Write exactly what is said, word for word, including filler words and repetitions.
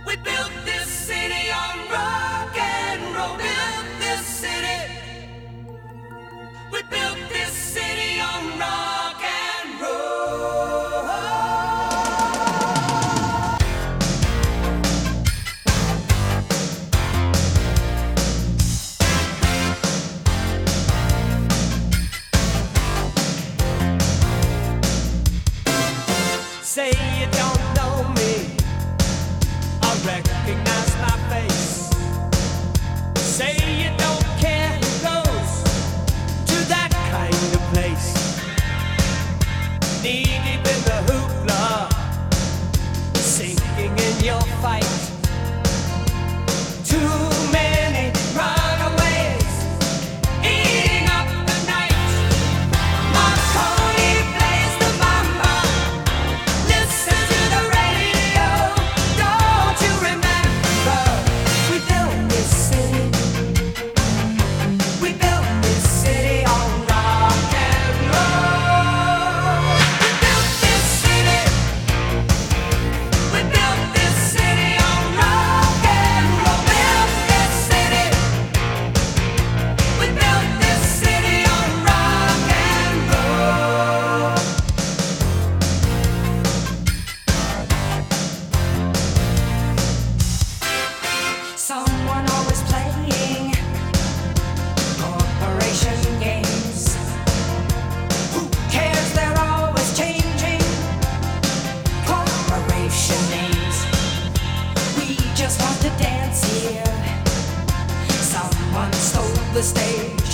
We built this city on rock and roll. Built this city. We built this city on rock and roll. Say you don't know me, I recognize my face. Say you don't care who goes to that kind of place. Knee deep in the hoopla, sinking in your fight. Too many runaways eating up the night. Marconi plays the mambo. Listen to the radio. Don't you remember? We built this city. We built this city on rock and roll. We built this city. We built this city on rock and roll. Built this city. We built this city on rock and roll. Someone always playing corporation games. Who cares? They're always changing corporation names. We just want to dance here. Someone stole the stage.